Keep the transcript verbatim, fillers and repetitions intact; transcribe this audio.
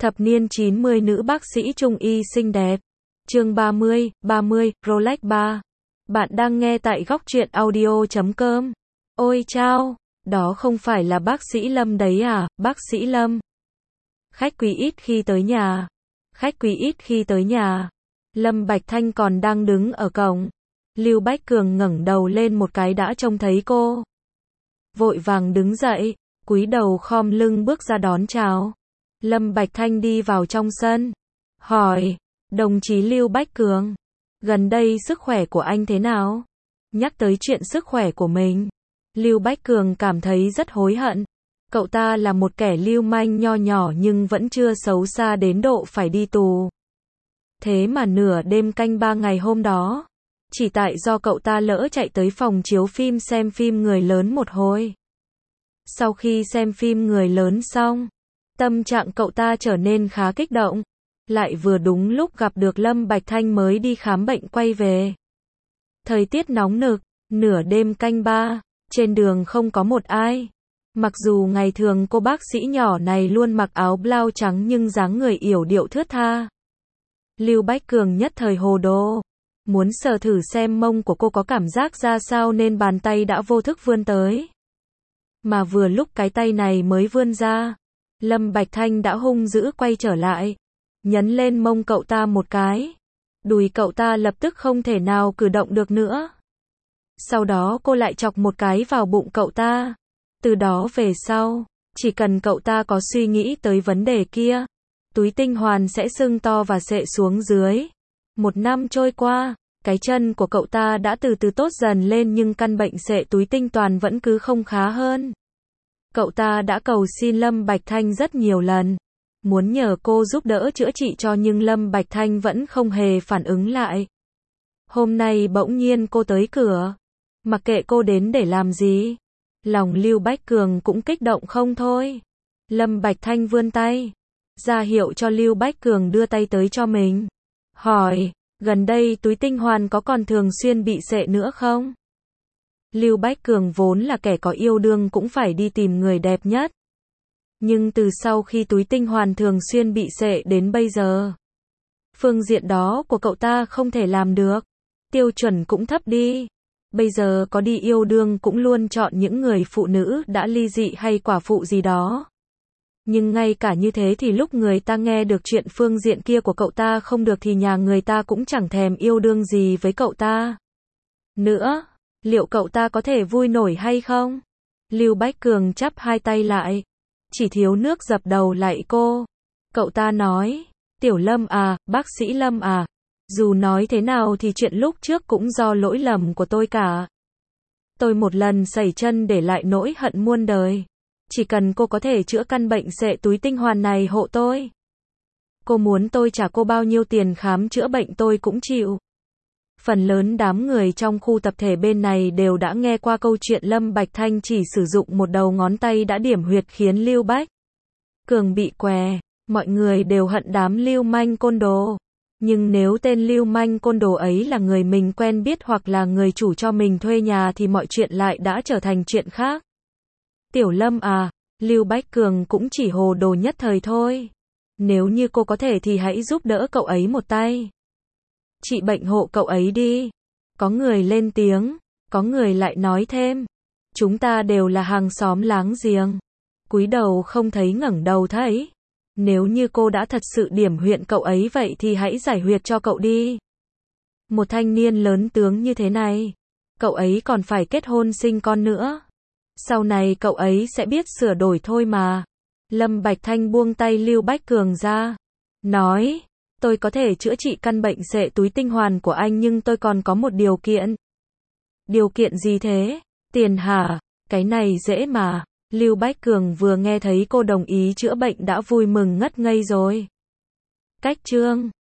Thập niên chín mươi nữ bác sĩ trung y xinh đẹp. Chương ba mươi, ba mươi, Rolex ba. Bạn đang nghe tại góc truyện audio chấm com. Ôi chao, đó không phải là bác sĩ Lâm đấy à, bác sĩ Lâm. Khách quý ít khi tới nhà. Khách quý ít khi tới nhà. Lâm Bạch Thanh còn đang đứng ở cổng. Lưu Bách Cường ngẩng đầu lên một cái đã trông thấy cô. Vội vàng đứng dậy, cúi đầu khom lưng bước ra đón chào. Lâm Bạch Thanh đi vào trong sân. Hỏi, đồng chí Lưu Bách Cường, gần đây sức khỏe của anh thế nào? Nhắc tới chuyện sức khỏe của mình, Lưu Bách Cường cảm thấy rất hối hận. Cậu ta là một kẻ lưu manh nho nhỏ nhưng vẫn chưa xấu xa đến độ phải đi tù. Thế mà nửa đêm canh ba ngày hôm đó, chỉ tại do cậu ta lỡ chạy tới phòng chiếu phim xem phim Người Lớn một hồi. Sau khi xem phim Người Lớn xong, tâm trạng cậu ta trở nên khá kích động. Lại vừa đúng lúc gặp được Lâm Bạch Thanh mới đi khám bệnh quay về. Thời tiết nóng nực, nửa đêm canh ba, trên đường không có một ai. Mặc dù ngày thường cô bác sĩ nhỏ này luôn mặc áo blau trắng nhưng dáng người yểu điệu thướt tha. Lưu Bách Cường nhất thời hồ đồ. Muốn sờ thử xem mông của cô có cảm giác ra sao nên bàn tay đã vô thức vươn tới. Mà vừa lúc cái tay này mới vươn ra, Lâm Bạch Thanh đã hung dữ quay trở lại, nhấn lên mông cậu ta một cái. Đùi cậu ta lập tức không thể nào cử động được nữa. Sau đó cô lại chọc một cái vào bụng cậu ta. Từ đó về sau, chỉ cần cậu ta có suy nghĩ tới vấn đề kia, túi tinh hoàn sẽ sưng to và xệ xuống dưới. Một năm trôi qua, cái chân của cậu ta đã từ từ tốt dần lên nhưng căn bệnh xệ túi tinh toàn vẫn cứ không khá hơn. Cậu ta đã cầu xin Lâm Bạch Thanh rất nhiều lần, muốn nhờ cô giúp đỡ chữa trị cho nhưng Lâm Bạch Thanh vẫn không hề phản ứng lại. Hôm nay bỗng nhiên cô tới cửa, mặc kệ cô đến để làm gì, lòng Lưu Bách Cường cũng kích động không thôi. Lâm Bạch Thanh vươn tay, ra hiệu cho Lưu Bách Cường đưa tay tới cho mình. Hỏi, gần đây túi tinh hoàn có còn thường xuyên bị xệ nữa không? Lưu Bách Cường vốn là kẻ có yêu đương cũng phải đi tìm người đẹp nhất. Nhưng từ sau khi túi tinh hoàn thường xuyên bị xệ đến bây giờ, phương diện đó của cậu ta không thể làm được. Tiêu chuẩn cũng thấp đi. Bây giờ có đi yêu đương cũng luôn chọn những người phụ nữ đã ly dị hay quả phụ gì đó. Nhưng ngay cả như thế thì lúc người ta nghe được chuyện phương diện kia của cậu ta không được thì nhà người ta cũng chẳng thèm yêu đương gì với cậu ta nữa. Liệu cậu ta có thể vui nổi hay không? Lưu Bách Cường chắp hai tay lại, chỉ thiếu nước dập đầu lại cô. Cậu ta nói, Tiểu Lâm à, bác sĩ Lâm à, dù nói thế nào thì chuyện lúc trước cũng do lỗi lầm của tôi cả. Tôi một lần sẩy chân để lại nỗi hận muôn đời. Chỉ cần cô có thể chữa căn bệnh xệ túi tinh hoàn này hộ tôi. Cô muốn tôi trả cô bao nhiêu tiền khám chữa bệnh tôi cũng chịu. Phần lớn đám người trong khu tập thể bên này đều đã nghe qua câu chuyện Lâm Bạch Thanh chỉ sử dụng một đầu ngón tay đã điểm huyệt khiến Lưu Bách Cường bị què. Mọi người đều hận đám lưu manh côn đồ. Nhưng nếu tên lưu manh côn đồ ấy là người mình quen biết hoặc là người chủ cho mình thuê nhà thì mọi chuyện lại đã trở thành chuyện khác. Tiểu Lâm à, Lưu Bách Cường cũng chỉ hồ đồ nhất thời thôi. Nếu như cô có thể thì hãy giúp đỡ cậu ấy một tay. Trị bệnh hộ cậu ấy đi. Có người lên tiếng, có người lại nói thêm. Chúng ta đều là hàng xóm láng giềng. Cúi đầu không thấy ngẩng đầu thấy. Nếu như cô đã thật sự điểm huyệt cậu ấy vậy thì hãy giải huyệt cho cậu đi. Một thanh niên lớn tướng như thế này, cậu ấy còn phải kết hôn sinh con nữa. Sau này cậu ấy sẽ biết sửa đổi thôi mà. Lâm Bạch Thanh buông tay Lưu Bách Cường ra, nói, tôi có thể chữa trị căn bệnh xệ túi tinh hoàn của anh nhưng tôi còn có một điều kiện. Điều kiện gì thế? Tiền hả? Cái này dễ mà. Lưu Bách Cường vừa nghe thấy cô đồng ý chữa bệnh đã vui mừng ngất ngây rồi. Cách chương